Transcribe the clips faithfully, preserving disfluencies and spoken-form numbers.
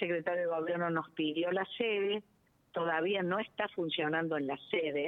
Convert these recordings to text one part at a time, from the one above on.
secretario de Gobierno nos pidió la sede, todavía no está funcionando en la sede,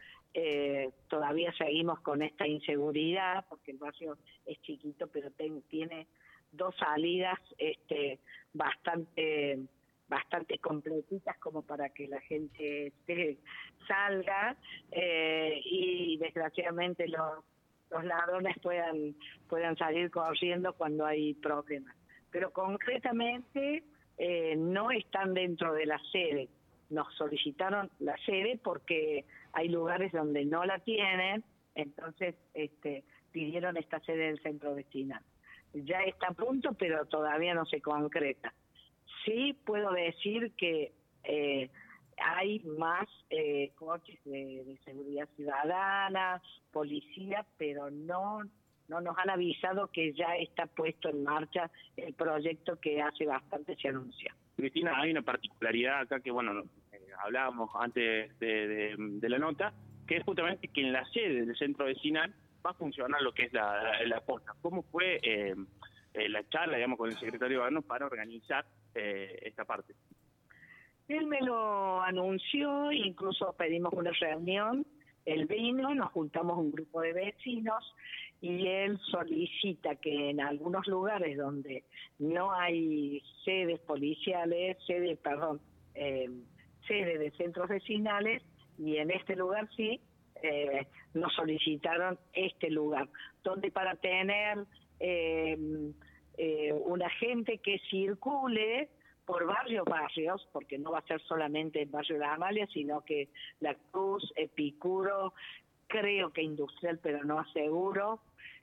eh, todavía seguimos con esta inseguridad, porque el barrio es chiquito, pero ten, tiene dos salidas este, bastante bastante completitas como para que la gente este, salga eh, y desgraciadamente los, los ladrones puedan, puedan salir corriendo cuando hay problemas. Pero concretamente eh, no están dentro de la sede. Nos solicitaron la sede porque hay lugares donde no la tienen, entonces este, pidieron esta sede del centro vecinal. Ya está a punto, pero todavía no se concreta. Sí puedo decir que eh, hay más eh, coches de, de seguridad ciudadana, policía, pero no, no nos han avisado que ya está puesto en marcha el proyecto que hace bastante se anuncia. Cristina, hay una particularidad acá que, bueno, eh, hablábamos antes de, de, de la nota, que es justamente que en la sede del centro vecinal va a funcionar lo que es la, la, la posta. ¿Cómo fue eh, eh, la charla, digamos, con el secretario de Gobierno para organizar eh, esta parte? Él me lo anunció, incluso pedimos una reunión, él vino, nos juntamos un grupo de vecinos y él solicita que en algunos lugares donde no hay sedes policiales, sede, perdón, eh, sede de centros vecinales, y en este lugar sí, eh, nos solicitaron este lugar, donde para tener eh, eh, una gente que circule por varios barrios, porque no va a ser solamente el barrio de la Amalia, sino que La Cruz, Epicuro, creo que Industrial, pero no aseguro,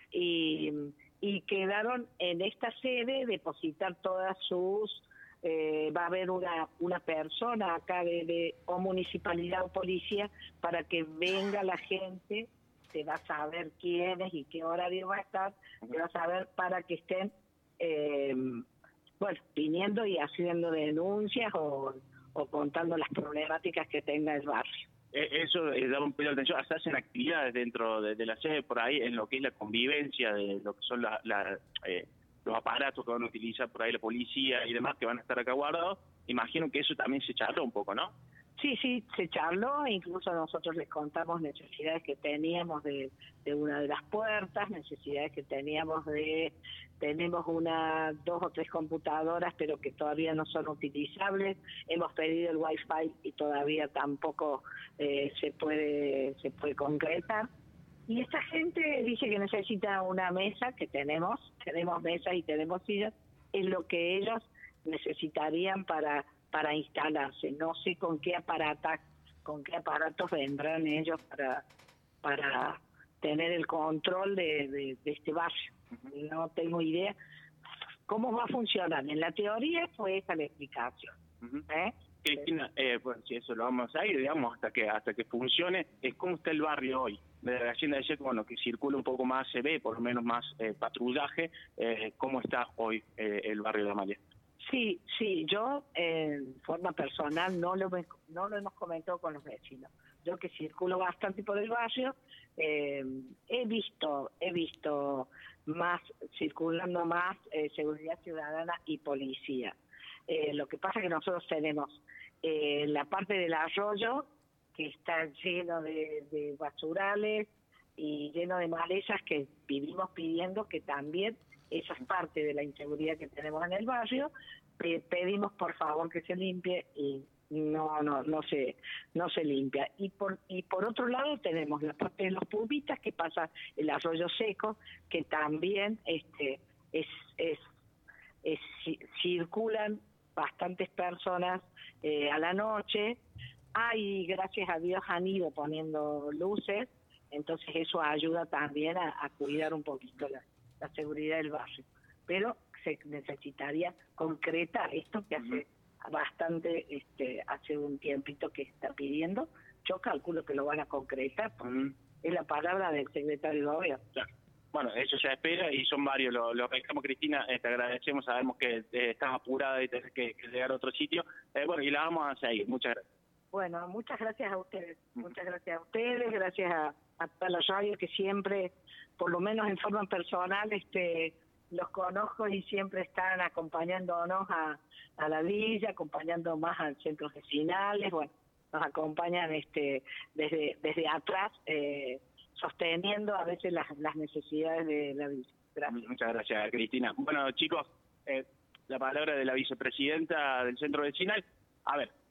y, y quedaron en esta sede depositar todas sus, eh, va a haber una, una persona acá de, de o municipalidad o policía para que venga la gente, se va a saber quién es y qué horario va a estar, se va a saber para que estén eh, bueno, viniendo y haciendo denuncias o, o contando las problemáticas que tenga el barrio. Eso eh, da un poco de atención. ¿Se hacen actividades dentro de, de la sede por ahí en lo que es la convivencia de lo que son la, la, eh, los aparatos que van a utilizar por ahí la policía y demás que van a estar acá guardados? Imagino que eso también se charló un poco, ¿no? Sí, sí, se charló, incluso nosotros les contamos necesidades que teníamos de, de una de las puertas, necesidades que teníamos de, tenemos una, dos o tres computadoras, pero que todavía no son utilizables, hemos pedido el wifi y todavía tampoco eh, se puede, se puede concretar. Y esta gente dice que necesita una mesa, que tenemos, tenemos mesas y tenemos sillas, es lo que ellos necesitarían para para instalarse. No sé con qué aparatos, con qué aparatos vendrán ellos para para tener el control de, de, de este barrio. Uh-huh. No tengo idea cómo va a funcionar. En la teoría fue esa la explicación. Uh-huh. ¿Eh? Cristina, eh, pues si eso lo vamos a ir, digamos, hasta que hasta que funcione, es cómo está el barrio hoy. De la hacienda de Checo, bueno, que circula un poco más, se ve por lo menos más eh, patrullaje, eh, ¿cómo está hoy eh, el barrio de Amalia? Sí, sí, yo eh, en forma personal no lo, no lo hemos comentado con los vecinos. Yo que circulo bastante por el barrio, eh, he visto he visto más, circulando más eh, seguridad ciudadana y policía. Eh, lo que pasa es que nosotros tenemos eh, la parte del arroyo, que está lleno de, de basurales y lleno de malezas que vivimos pidiendo que también, esa es parte de la inseguridad que tenemos en el barrio, pedimos por favor que se limpie y no no no se no se limpia. Y por y por otro lado tenemos la parte de los pubitas, que pasa el arroyo seco, que también este es es, es circulan bastantes personas eh, a la noche. Hay, gracias a Dios, han ido poniendo luces, entonces eso ayuda también a, a cuidar un poquito la, la seguridad del barrio. Pero se necesitaría concretar esto que hace bastante, este, hace un tiempito que está pidiendo. Yo calculo que lo van a concretar, porque uh-huh. es la palabra del secretario de Gobierno. Claro. Bueno, eso se espera y son varios los lo reclamos, Cristina. Eh, te agradecemos, sabemos que eh, estás apurada y tenés que, que llegar a otro sitio. Eh, bueno, y la vamos a seguir. Muchas gracias. Bueno, muchas gracias a ustedes. Uh-huh. Muchas gracias a ustedes, gracias a, a toda la radio que siempre, por lo menos en forma personal, este los conozco y siempre están acompañándonos a, a la villa, acompañando más a centros vecinales, bueno, nos acompañan este desde desde atrás, eh, sosteniendo a veces las, las necesidades de la villa. Gracias. Muchas gracias, Cristina. Bueno, chicos, eh, la palabra de la vicepresidenta del centro vecinal. A ver,